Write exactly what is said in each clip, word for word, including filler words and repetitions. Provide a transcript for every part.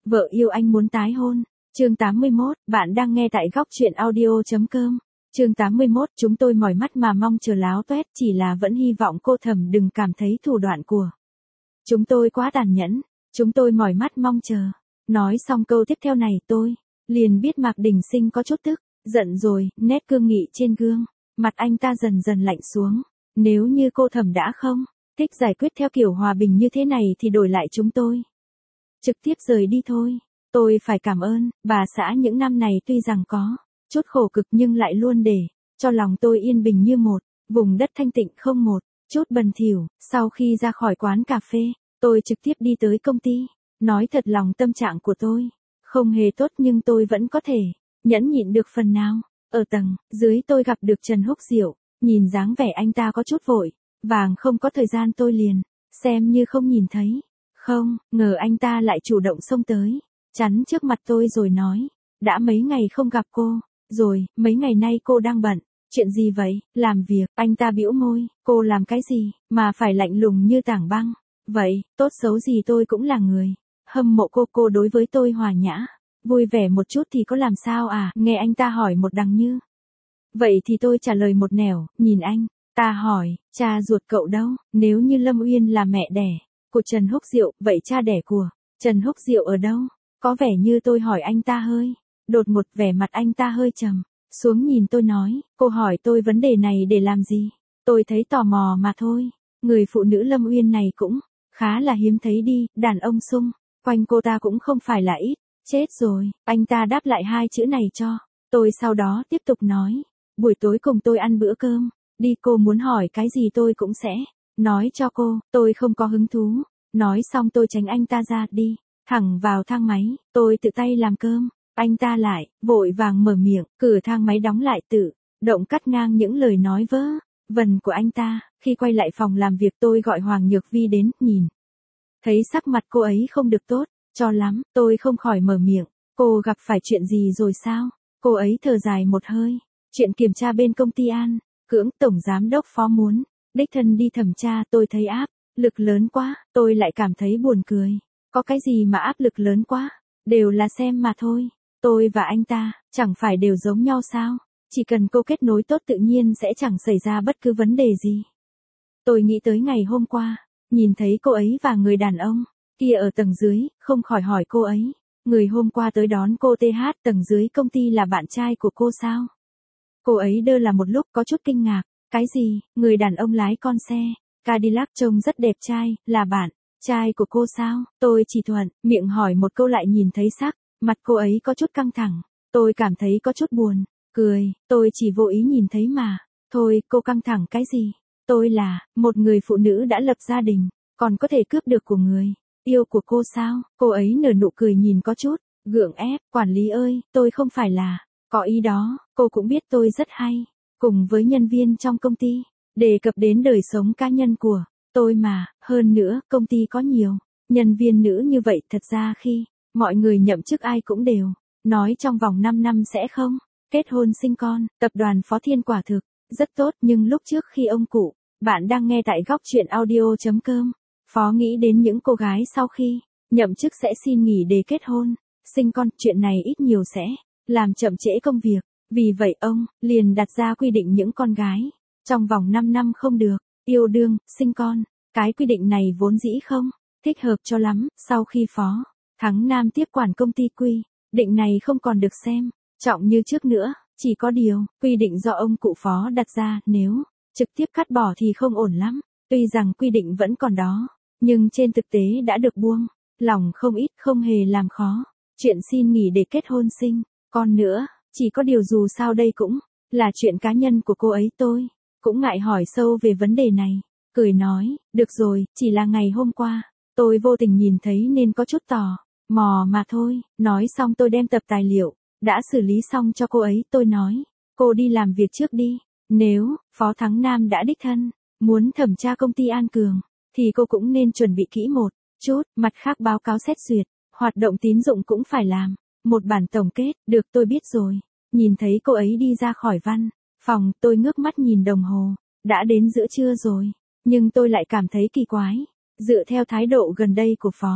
Vợ yêu anh muốn tái hôn. Chương tám mươi mốt, bạn đang nghe tại góc truyện audio.com. Chương tám mươi mốt, chúng tôi mỏi mắt mà mong chờ láo toét, chỉ là vẫn hy vọng cô Thẩm đừng cảm thấy thủ đoạn của chúng tôi quá tàn nhẫn. Chúng tôi mỏi mắt mong chờ. Nói xong câu tiếp theo này tôi liền biết Mạc Đình Sinh có chút tức, giận rồi, nét cương nghị trên gương mặt anh ta dần dần lạnh xuống. Nếu như cô Thẩm đã không thích giải quyết theo kiểu hòa bình như thế này thì đổi lại chúng tôi trực tiếp rời đi thôi. Tôi phải cảm ơn bà xã những năm này, tuy rằng có chút khổ cực nhưng lại luôn để cho lòng tôi yên bình như một vùng đất thanh tịnh không một chút bần thỉu. Sau khi ra khỏi quán cà phê, tôi trực tiếp đi tới công ty. Nói thật lòng tâm trạng của tôi không hề tốt nhưng tôi vẫn có thể nhẫn nhịn được phần nào. Ở tầng dưới tôi gặp được Trần Húc Diệu, nhìn dáng vẻ anh ta có chút vội vàng không có thời gian tôi liền xem như không nhìn thấy. Không ngờ anh ta lại chủ động xông tới, chắn trước mặt tôi rồi nói, đã mấy ngày không gặp cô rồi, mấy ngày nay cô đang bận. Chuyện gì vậy? Làm việc. Anh ta bĩu môi, cô làm cái gì mà phải lạnh lùng như tảng băng vậy? Tốt xấu gì tôi cũng là người hâm mộ cô. Cô đối với tôi hòa nhã vui vẻ một chút thì có làm sao à? Nghe anh ta hỏi một đằng như vậy thì tôi trả lời một nẻo. Nhìn anh ta hỏi, cha ruột cậu đâu? Nếu như Lâm Uyên là mẹ đẻ của Trần Húc Diệu, vậy cha đẻ của Trần Húc Diệu ở đâu? Có vẻ như tôi hỏi anh ta hơi đột ngột, vẻ mặt anh ta hơi trầm xuống nhìn tôi nói, cô hỏi tôi vấn đề này để làm gì? Tôi thấy tò mò mà thôi. Người phụ nữ Lâm Uyên này cũng khá là hiếm thấy đi, đàn ông xung quanh cô ta cũng không phải là ít. Chết rồi, anh ta đáp lại hai chữ này cho tôi, sau đó tiếp tục nói, buổi tối cùng tôi ăn bữa cơm đi, cô muốn hỏi cái gì tôi cũng sẽ nói cho cô. Tôi không có hứng thú. Nói xong tôi tránh anh ta ra, đi thẳng vào thang máy. Tôi tự tay làm cơm. Anh ta lại vội vàng mở miệng, cửa thang máy đóng lại tự động cắt ngang những lời nói vớ vẩn của anh ta. Khi quay lại phòng làm việc tôi gọi Hoàng Nhược Vi đến, nhìn thấy sắc mặt cô ấy không được tốt cho lắm, tôi không khỏi mở miệng, cô gặp phải chuyện gì rồi sao? Cô ấy thở dài một hơi, chuyện kiểm tra bên công ty An Cưỡng, tổng giám đốc Phó muốn đích thân đi thẩm tra. Tôi thấy áp lực lớn quá, tôi lại cảm thấy buồn cười. Có cái gì mà áp lực lớn quá, đều là xem mà thôi. Tôi và anh ta chẳng phải đều giống nhau sao? Chỉ cần cô kết nối tốt tự nhiên sẽ chẳng xảy ra bất cứ vấn đề gì. Tôi nghĩ tới ngày hôm qua, nhìn thấy cô ấy và người đàn ông kia ở tầng dưới, không khỏi hỏi cô ấy, người hôm qua tới đón cô tê hát tầng dưới công ty là bạn trai của cô sao? Cô ấy đơ là một lúc, có chút kinh ngạc. Cái gì? Người đàn ông lái con xe Cadillac trông rất đẹp trai, là bạn trai của cô sao? Tôi chỉ thuận miệng hỏi một câu, lại nhìn thấy sắc mặt cô ấy có chút căng thẳng. Tôi cảm thấy có chút buồn cười. Tôi chỉ vô ý nhìn thấy mà thôi. Cô căng thẳng cái gì? Tôi là một người phụ nữ đã lập gia đình, còn có thể cướp được của người yêu của cô sao? Cô ấy nở nụ cười nhìn có chút gượng ép. Quản lý ơi, tôi không phải là có ý đó. Cô cũng biết tôi rất hay cùng với nhân viên trong công ty đề cập đến đời sống cá nhân của tôi mà. Hơn nữa, công ty có nhiều nhân viên nữ như vậy. Thật ra khi mọi người nhậm chức ai cũng đều nói trong vòng năm năm sẽ không kết hôn sinh con. Tập đoàn Phó Thiên quả thực rất tốt, nhưng lúc trước khi ông cụ bạn đang nghe tại góc truyện audio.com, Phó nghĩ đến những cô gái sau khi nhậm chức sẽ xin nghỉ để kết hôn sinh con. Chuyện này ít nhiều sẽ làm chậm trễ công việc. Vì vậy ông liền đặt ra quy định những con gái trong vòng năm năm không được yêu đương, sinh con. Cái quy định này vốn dĩ không thích hợp cho lắm. Sau khi Phó Thắng Nam tiếp quản công ty, quy định này không còn được xem trọng như trước nữa. Chỉ có điều, quy định do ông cụ Phó đặt ra, nếu trực tiếp cắt bỏ thì không ổn lắm. Tuy rằng quy định vẫn còn đó, nhưng trên thực tế đã được buông lỏng không ít, không hề làm khó chuyện xin nghỉ để kết hôn sinh con nữa. Chỉ có điều dù sao đây cũng là chuyện cá nhân của cô ấy. Tôi cũng ngại hỏi sâu về vấn đề này, cười nói, được rồi, chỉ là ngày hôm qua tôi vô tình nhìn thấy nên có chút tò mò mà thôi. Nói xong tôi đem tập tài liệu đã xử lý xong cho cô ấy. Tôi nói, cô đi làm việc trước đi. Nếu Phó Thắng Nam đã đích thân muốn thẩm tra công ty An Cường, thì cô cũng nên chuẩn bị kỹ một chút. Mặt khác, báo cáo xét duyệt hoạt động tín dụng cũng phải làm một bản tổng kết. Được, tôi biết rồi. Nhìn thấy cô ấy đi ra khỏi văn phòng, tôi ngước mắt nhìn đồng hồ, đã đến giữa trưa rồi. Nhưng tôi lại cảm thấy kỳ quái, dựa theo thái độ gần đây của Phó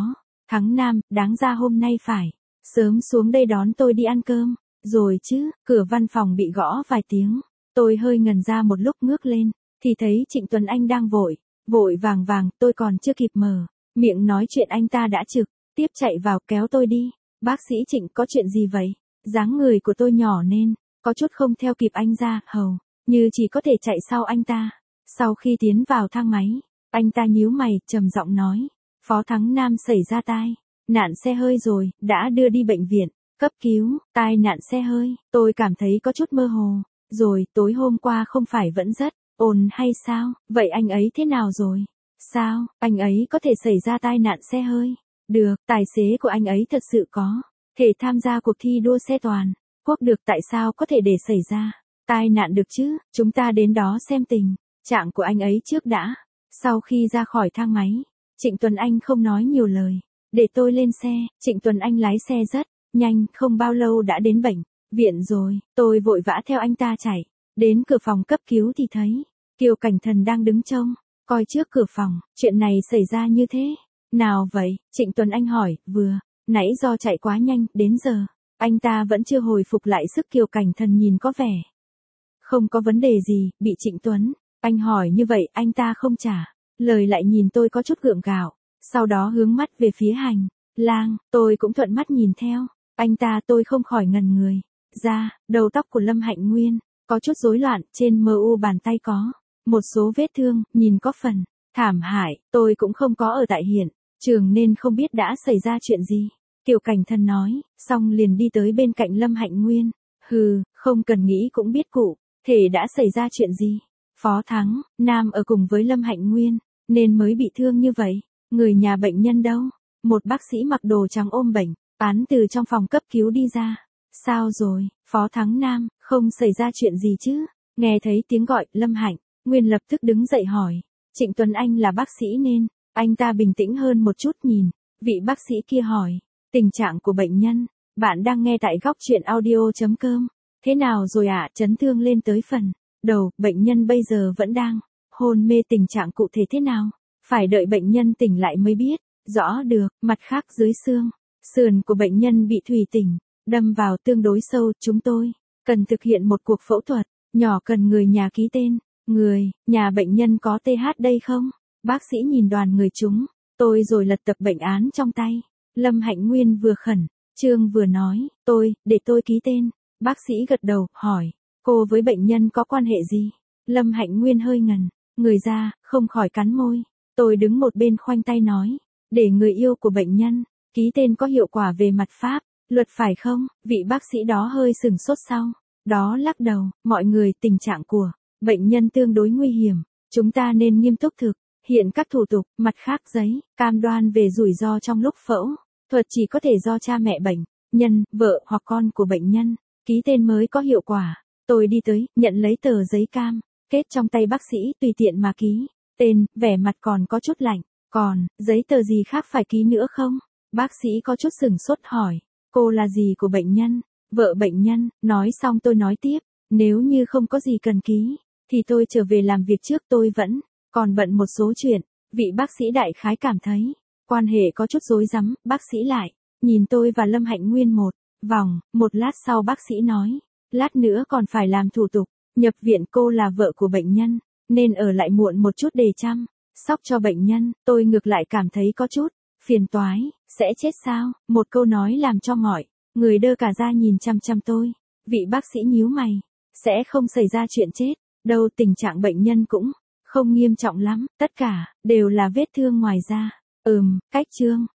Thắng Nam, đáng ra hôm nay phải sớm xuống đây đón tôi đi ăn cơm, rồi chứ. Cửa văn phòng bị gõ vài tiếng. Tôi hơi ngần ra một lúc ngước lên, thì thấy Trịnh Tuấn Anh đang vội, vội vàng vàng, tôi còn chưa kịp mở miệng nói chuyện anh ta đã trực tiếp chạy vào kéo tôi đi. Bác sĩ Trịnh, có chuyện gì vậy? Dáng người của tôi nhỏ nên có chút không theo kịp anh ra, hầu như chỉ có thể chạy sau anh ta. Sau khi tiến vào thang máy, anh ta nhíu mày, trầm giọng nói, Phó Thắng Nam xảy ra tai nạn xe hơi rồi, đã đưa đi bệnh viện cấp cứu. Tai nạn xe hơi, tôi cảm thấy có chút mơ hồ. Rồi, tối hôm qua không phải vẫn rất ổn hay sao? Vậy anh ấy thế nào rồi? Sao, anh ấy có thể xảy ra tai nạn xe hơi? Được, tài xế của anh ấy thật sự có thể tham gia cuộc thi đua xe toàn quốc được, tại sao có thể để xảy ra tai nạn được chứ? Chúng ta đến đó xem tình trạng của anh ấy trước đã. Sau khi ra khỏi thang máy, Trịnh Tuấn Anh không nói nhiều lời, để tôi lên xe. Trịnh Tuấn Anh lái xe rất nhanh, không bao lâu đã đến bệnh viện rồi. Tôi vội vã theo anh ta chạy đến cửa phòng cấp cứu thì thấy Kiều Cảnh Thần đang đứng trông coi trước cửa phòng. Chuyện này xảy ra như thế nào vậy? Trịnh Tuấn Anh hỏi. Vừa nãy do chạy quá nhanh, đến giờ anh ta vẫn chưa hồi phục lại sức. Kiều Cảnh Thần nhìn có vẻ không có vấn đề gì. Bị Trịnh Tuấn Anh hỏi như vậy, anh ta không trả lời, lại nhìn tôi có chút gượng gạo, sau đó hướng mắt về phía hành lang. Tôi cũng thuận mắt nhìn theo anh ta. Tôi không khỏi ngần người ra. Đầu tóc của Lâm Hạnh Nguyên có chút rối loạn, trên mờ u bàn tay có một số vết thương, nhìn có phần thảm hại. Tôi cũng không có ở tại hiện trường nên không biết đã xảy ra chuyện gì. Kiều Cảnh Thần nói, xong liền đi tới bên cạnh Lâm Hạnh Nguyên. Hừ, không cần nghĩ cũng biết cụ thể đã xảy ra chuyện gì. Phó Thắng Nam ở cùng với Lâm Hạnh Nguyên nên mới bị thương như vậy. Người nhà bệnh nhân đâu? Một bác sĩ mặc đồ trắng ôm bệnh án từ trong phòng cấp cứu đi ra. Sao rồi, Phó Thắng Nam? Không xảy ra chuyện gì chứ? Nghe thấy tiếng gọi, Lâm Hạnh Nguyên lập tức đứng dậy hỏi. Trịnh Tuấn Anh là bác sĩ nên anh ta bình tĩnh hơn một chút, nhìn vị bác sĩ kia hỏi tình trạng của bệnh nhân. Bạn đang nghe tại góc truyện audio chấm com. Thế nào rồi ạ? À? Chấn thương lên tới phần đầu, bệnh nhân bây giờ vẫn đang hôn mê, tình trạng cụ thể thế nào? Phải đợi bệnh nhân tỉnh lại mới biết rõ được. Mặt khác, dưới xương sườn của bệnh nhân bị thủy tỉnh đâm vào tương đối sâu, chúng tôi cần thực hiện một cuộc phẫu thuật nhỏ, cần người nhà ký tên. Người nhà bệnh nhân có tê hát đây không? Bác sĩ nhìn đoàn người chúng tôi rồi lật tập bệnh án trong tay. Lâm Hạnh Nguyên vừa khẩn trương vừa nói, tôi, để tôi ký tên. Bác sĩ gật đầu, hỏi, cô với bệnh nhân có quan hệ gì? Lâm Hạnh Nguyên hơi ngần người ra, không khỏi cắn môi. Tôi đứng một bên khoanh tay nói, để người yêu của bệnh nhân ký tên có hiệu quả về mặt pháp luật phải không? Vị bác sĩ đó hơi sừng sốt, sau đó lắc đầu. Mọi người, tình trạng của bệnh nhân tương đối nguy hiểm, chúng ta nên nghiêm túc thực hiện các thủ tục. Mặt khác, giấy cam đoan về rủi ro trong lúc phẫu thuật chỉ có thể do cha mẹ bệnh nhân, vợ hoặc con của bệnh nhân ký tên mới có hiệu quả. Tôi đi tới, nhận lấy tờ giấy cam kết trong tay bác sĩ, tùy tiện mà ký tên, vẻ mặt còn có chút lạnh. Còn giấy tờ gì khác phải ký nữa không? Bác sĩ có chút sừng sốt hỏi, cô là gì của bệnh nhân? Vợ bệnh nhân. Nói xong tôi nói tiếp, nếu như không có gì cần ký thì tôi trở về làm việc trước, tôi vẫn còn bận một số chuyện. Vị bác sĩ đại khái cảm thấy quan hệ có chút rối rắm. Bác sĩ lại nhìn tôi và Lâm Hạnh Nguyên một vòng. Một lát sau bác sĩ nói, lát nữa còn phải làm thủ tục nhập viện. Cô là vợ của bệnh nhân nên ở lại muộn một chút để chăm sóc cho bệnh nhân. Tôi ngược lại cảm thấy có chút phiền toái. Sẽ chết sao? Một câu nói làm cho mọi người đơ cả ra nhìn chăm chăm tôi. Vị bác sĩ nhíu mày, sẽ không xảy ra chuyện chết đâu, tình trạng bệnh nhân cũng không nghiêm trọng lắm, tất cả đều là vết thương ngoài da. Ừm, cách chương